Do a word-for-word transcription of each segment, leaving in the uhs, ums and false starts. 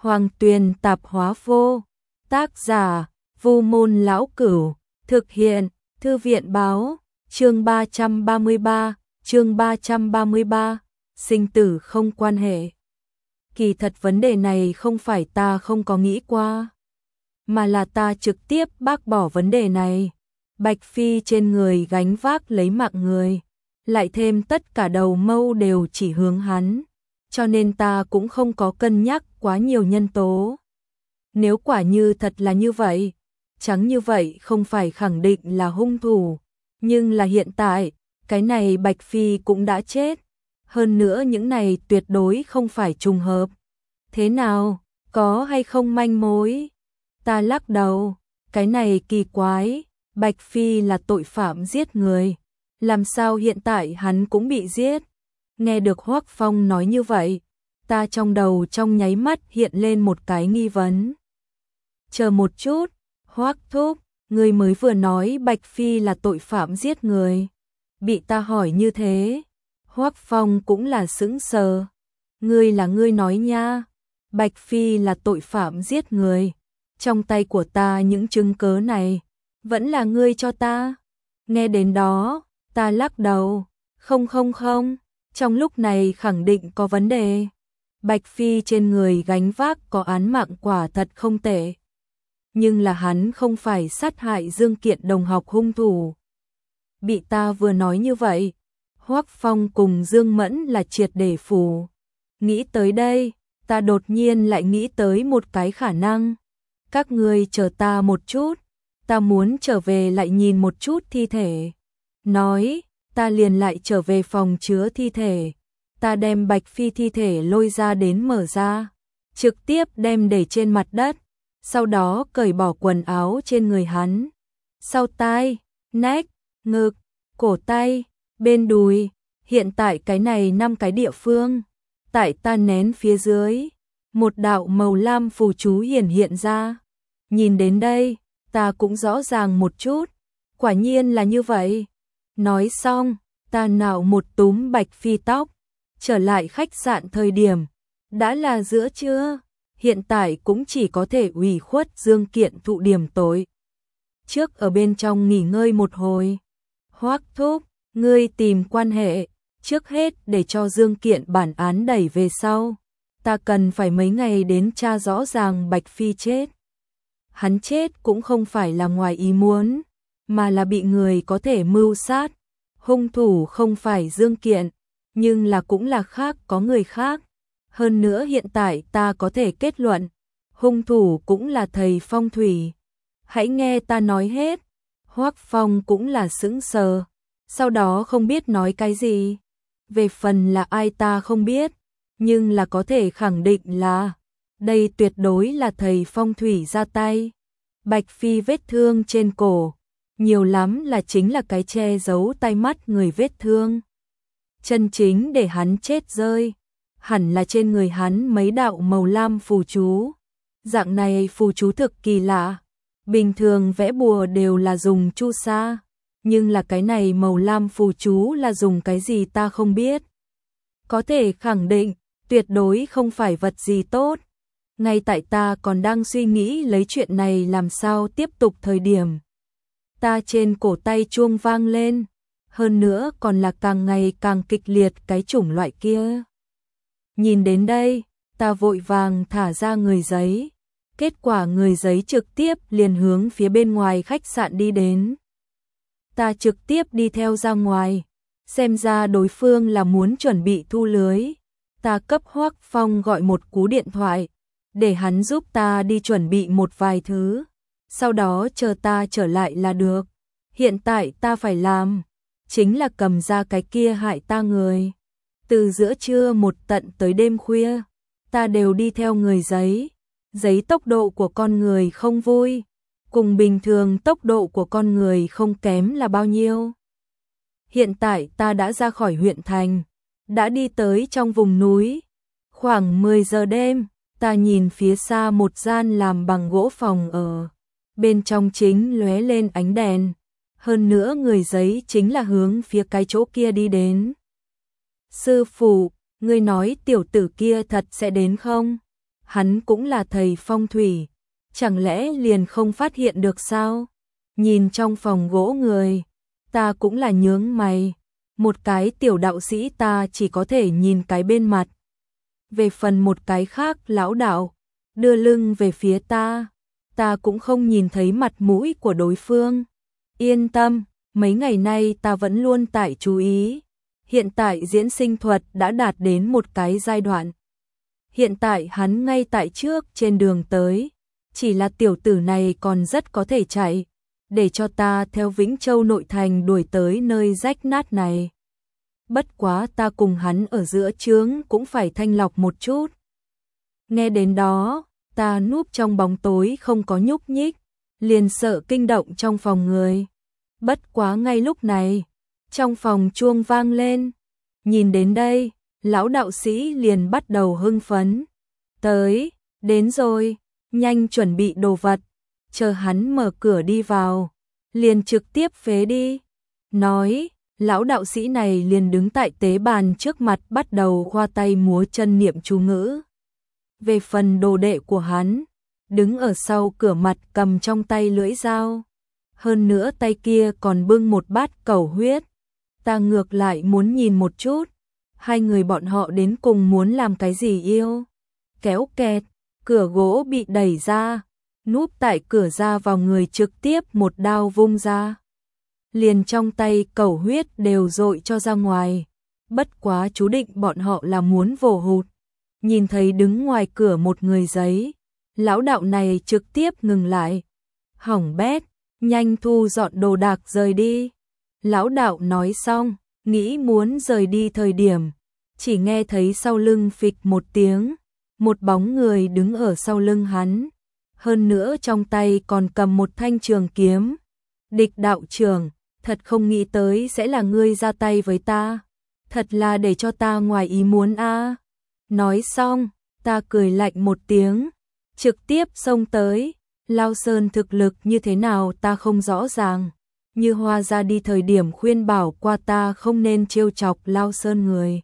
Hoàng Tuyền Tạp Hóa Vô. Tác giả: Vu Môn Lão Cửu. Thực hiện: Thư viện báo. Chương ba trăm ba mươi ba, chương ba trăm ba mươi ba, sinh tử không quan hệ. Kỳ thật vấn đề này không phải ta không có nghĩ qua, mà là ta trực tiếp bác bỏ vấn đề này. Bạch Phi trên người gánh vác lấy mạng người, lại thêm tất cả đầu mâu đều chỉ hướng hắn, cho nên ta cũng không có cân nhắc quá nhiều nhân tố. Nếu quả như thật là như vậy, chẳng như vậy không phải khẳng định là hung thủ, nhưng là hiện tại, cái này Bạch Phi cũng đã chết, hơn nữa những này tuyệt đối không phải trùng hợp. Thế nào, có hay không manh mối? Ta lắc đầu, cái này kỳ quái, Bạch Phi là tội phạm giết người, làm sao hiện tại hắn cũng bị giết? Nghe được Hoắc Phong nói như vậy, ta trong đầu trong nháy mắt hiện lên một cái nghi vấn. Chờ một chút, Hoắc thúc, ngươi mới vừa nói Bạch Phi là tội phạm giết người. Bị ta hỏi như thế, Hoắc Phong cũng là sững sờ. Ngươi là ngươi nói nha, Bạch Phi là tội phạm giết người. Trong tay của ta những chứng cớ này, vẫn là ngươi cho ta. Nghe đến đó, ta lắc đầu, không không không, trong lúc này khẳng định có vấn đề. Bạch Phi trên người gánh vác có án mạng quả thật không tệ. Nhưng là hắn không phải sát hại Dương Kiện đồng học hung thủ. Bị ta vừa nói như vậy, Hoắc Phong cùng Dương Mẫn là triệt để phù. Nghĩ tới đây, ta đột nhiên lại nghĩ tới một cái khả năng. Các ngươi chờ ta một chút, ta muốn trở về lại nhìn một chút thi thể. Nói, ta liền lại trở về phòng chứa thi thể. Ta đem Bạch Phi thi thể lôi ra đến mở ra, trực tiếp đem để trên mặt đất, sau đó cởi bỏ quần áo trên người hắn. Sau tai, nách, ngực, cổ tay, bên đùi, hiện tại cái này năm cái địa phương. Tại ta nén phía dưới, một đạo màu lam phù chú hiển hiện ra. Nhìn đến đây, ta cũng rõ ràng một chút, quả nhiên là như vậy. Nói xong, ta nạo một túm Bạch Phi tóc, trở lại khách sạn thời điểm, đã là giữa trưa, hiện tại cũng chỉ có thể ủy khuất Dương Kiện thụ điểm tối. Trước ở bên trong nghỉ ngơi một hồi, Hoắc thúc, ngươi tìm quan hệ, trước hết để cho Dương Kiện bản án đẩy về sau, ta cần phải mấy ngày đến tra rõ ràng Bạch Phi chết. Hắn chết cũng không phải là ngoài ý muốn, mà là bị người có thể mưu sát. Hung thủ không phải Dương Kiện, nhưng là cũng là khác có người khác. Hơn nữa hiện tại ta có thể kết luận, hung thủ cũng là thầy phong thủy. Hãy nghe ta nói hết. Hoắc Phong cũng là sững sờ, sau đó không biết nói cái gì. Về phần là ai ta không biết, nhưng là có thể khẳng định là đây tuyệt đối là thầy phong thủy ra tay. Bạch Phi vết thương trên cổ, nhiều lắm là chính là cái che giấu tay mắt người vết thương. Chân chính để hắn chết rơi, hẳn là trên người hắn mấy đạo màu lam phù chú. Dạng này phù chú thực kỳ lạ, bình thường vẽ bùa đều là dùng chu sa, nhưng là cái này màu lam phù chú là dùng cái gì ta không biết. Có thể khẳng định, tuyệt đối không phải vật gì tốt. Ngay tại ta còn đang suy nghĩ lấy chuyện này làm sao tiếp tục thời điểm, ta trên cổ tay chuông vang lên, hơn nữa còn là càng ngày càng kịch liệt cái chủng loại kia. Nhìn đến đây, ta vội vàng thả ra người giấy, kết quả người giấy trực tiếp liền hướng phía bên ngoài khách sạn đi đến. Ta trực tiếp đi theo ra ngoài, xem ra đối phương là muốn chuẩn bị thu lưới. Ta cấp Hoắc Phong gọi một cú điện thoại, để hắn giúp ta đi chuẩn bị một vài thứ, sau đó chờ ta trở lại là được. Hiện tại ta phải làm, chính là cầm ra cái kia hại ta người. Từ giữa trưa một tận tới đêm khuya, ta đều đi theo người giấy. Giấy tốc độ của con người không vui, cùng bình thường tốc độ của con người không kém là bao nhiêu. Hiện tại ta đã ra khỏi huyện thành, đã đi tới trong vùng núi. Khoảng mười giờ đêm, ta nhìn phía xa một gian làm bằng gỗ phòng ở. Bên trong chính lóe lên ánh đèn. Hơn nữa người giấy chính là hướng phía cái chỗ kia đi đến. Sư phụ, ngươi nói tiểu tử kia thật sẽ đến không? hắn cũng là thầy phong thủy, chẳng lẽ liền không phát hiện được sao? Nhìn trong phòng gỗ người, ta cũng là nhướng mày, một cái tiểu đạo sĩ ta chỉ có thể nhìn cái bên mặt. Về phần một cái khác lão đạo, đưa lưng về phía ta, ta cũng không nhìn thấy mặt mũi của đối phương. Yên tâm, mấy ngày nay ta vẫn luôn tại chú ý. Hiện tại diễn sinh thuật đã đạt đến một cái giai đoạn. Hiện tại hắn ngay tại trước trên đường tới, chỉ là tiểu tử này còn rất có thể chạy, để cho ta theo Vĩnh Châu nội thành đuổi tới nơi rách nát này. Bất quá ta cùng hắn ở giữa chướng cũng phải thanh lọc một chút. Nghe đến đó, ta núp trong bóng tối không có nhúc nhích, liền sợ kinh động trong phòng người. Bất quá ngay lúc này, trong phòng chuông vang lên. Nhìn đến đây, lão đạo sĩ liền bắt đầu hưng phấn. Tới, đến rồi, nhanh chuẩn bị đồ vật, chờ hắn mở cửa đi vào, liền trực tiếp phế đi. Nói, lão đạo sĩ này liền đứng tại tế bàn trước mặt bắt đầu khoa tay múa chân niệm chú ngữ. Về phần đồ đệ của hắn, đứng ở sau cửa mặt cầm trong tay lưỡi dao. Hơn nữa tay kia còn bưng một bát cẩu huyết. Ta ngược lại muốn nhìn một chút, hai người bọn họ đến cùng muốn làm cái gì yêu. Kéo kẹt, cửa gỗ bị đẩy ra, núp tại cửa ra vào người trực tiếp một đao vung ra. Liền trong tay cẩu huyết đều dội cho ra ngoài. Bất quá chú định bọn họ là muốn vồ hụt. Nhìn thấy đứng ngoài cửa một người giấy, lão đạo này trực tiếp ngừng lại. Hỏng bét, nhanh thu dọn đồ đạc rời đi. Lão đạo nói xong, nghĩ muốn rời đi thời điểm, chỉ nghe thấy sau lưng phịch một tiếng, một bóng người đứng ở sau lưng hắn, hơn nữa trong tay còn cầm một thanh trường kiếm. Địch đạo trưởng, thật không nghĩ tới sẽ là ngươi ra tay với ta, thật là để cho ta ngoài ý muốn a. Nói xong, ta cười lạnh một tiếng, trực tiếp xông tới. Lao Sơn thực lực như thế nào ta không rõ ràng, như Hoa ra đi thời điểm khuyên bảo qua ta không nên trêu chọc Lao Sơn người.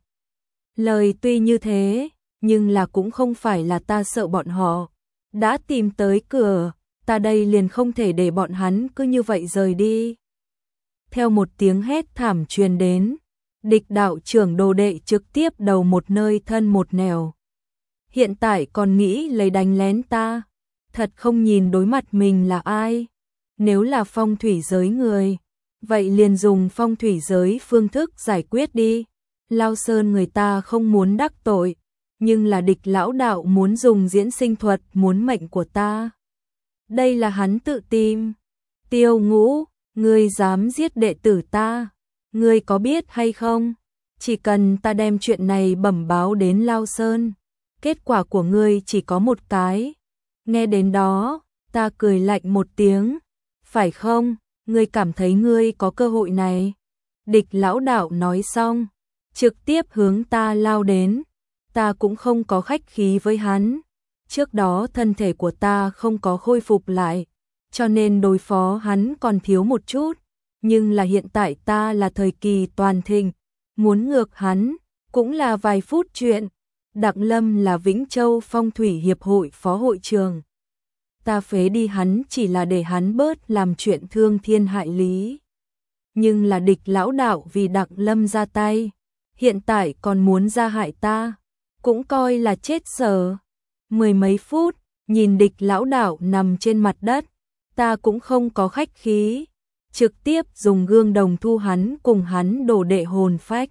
Lời tuy như thế, nhưng là cũng không phải là ta sợ bọn họ. Đã tìm tới cửa, ta đây liền không thể để bọn hắn cứ như vậy rời đi. Theo một tiếng hét thảm truyền đến, địch đạo trưởng đồ đệ trực tiếp đầu một nơi thân một nẻo. Hiện tại còn nghĩ lấy đánh lén ta, thật không nhìn đối mặt mình là ai. Nếu là phong thủy giới người, vậy liền dùng phong thủy giới phương thức giải quyết đi. Lao Sơn người ta không muốn đắc tội, nhưng là địch lão đạo muốn dùng diễn sinh thuật muốn mệnh của ta. Đây là hắn tự tìm. Tiêu Ngũ, ngươi dám giết đệ tử ta, ngươi có biết hay không? Chỉ cần ta đem chuyện này bẩm báo đến Lao Sơn, kết quả của ngươi chỉ có một cái. Nghe đến đó, ta cười lạnh một tiếng. Phải không, ngươi cảm thấy ngươi có cơ hội này? Địch lão đạo nói xong, trực tiếp hướng ta lao đến. Ta cũng không có khách khí với hắn. Trước đó thân thể của ta không có khôi phục lại, cho nên đối phó hắn còn thiếu một chút. Nhưng là hiện tại ta là thời kỳ toàn thịnh, muốn ngược hắn, cũng là vài phút chuyện. Đặng Lâm là Vĩnh Châu Phong Thủy Hiệp hội phó hội trưởng. Ta phế đi hắn chỉ là để hắn bớt làm chuyện thương thiên hại lý. Nhưng là địch lão đạo vì Đặng Lâm ra tay, hiện tại còn muốn ra hại ta, cũng coi là chết dở. Mười mấy phút, nhìn địch lão đạo nằm trên mặt đất, ta cũng không có khách khí, trực tiếp dùng gương đồng thu hắn cùng hắn đồ đệ hồn phách.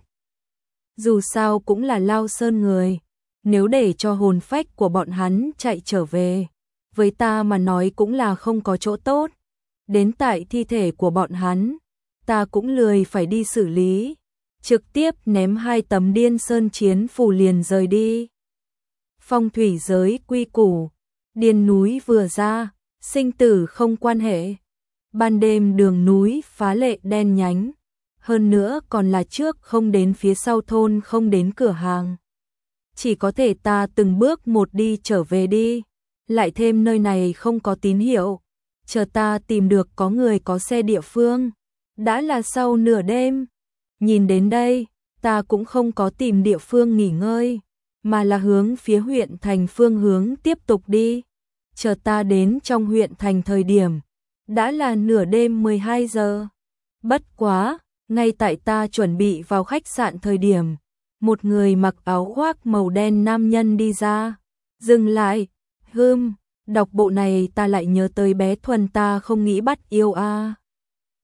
Dù sao cũng là Lao Sơn người, nếu để cho hồn phách của bọn hắn chạy trở về, với ta mà nói cũng là không có chỗ tốt. Đến tại thi thể của bọn hắn, ta cũng lười phải đi xử lý, trực tiếp ném hai tấm Điên Sơn chiến phù liền rời đi. Phong thủy giới quy củ, điên núi vừa ra, sinh tử không quan hệ. Ban đêm đường núi phá lệ đen nhánh, hơn nữa còn là trước không đến phía sau thôn không đến cửa hàng. Chỉ có thể ta từng bước một đi trở về đi, lại thêm nơi này không có tín hiệu, chờ ta tìm được có người có xe địa phương. Đã là sau nửa đêm, nhìn đến đây, ta cũng không có tìm địa phương nghỉ ngơi, mà là hướng phía huyện thành phương hướng tiếp tục đi. Chờ ta đến trong huyện thành thời điểm, đã là nửa đêm mười hai giờ. Bất quá, ngay tại ta chuẩn bị vào khách sạn thời điểm, một người mặc áo khoác màu đen nam nhân đi ra. Dừng lại, hưm, đọc bộ này ta lại nhớ tới bé Thuần ta không nghĩ bắt yêu a.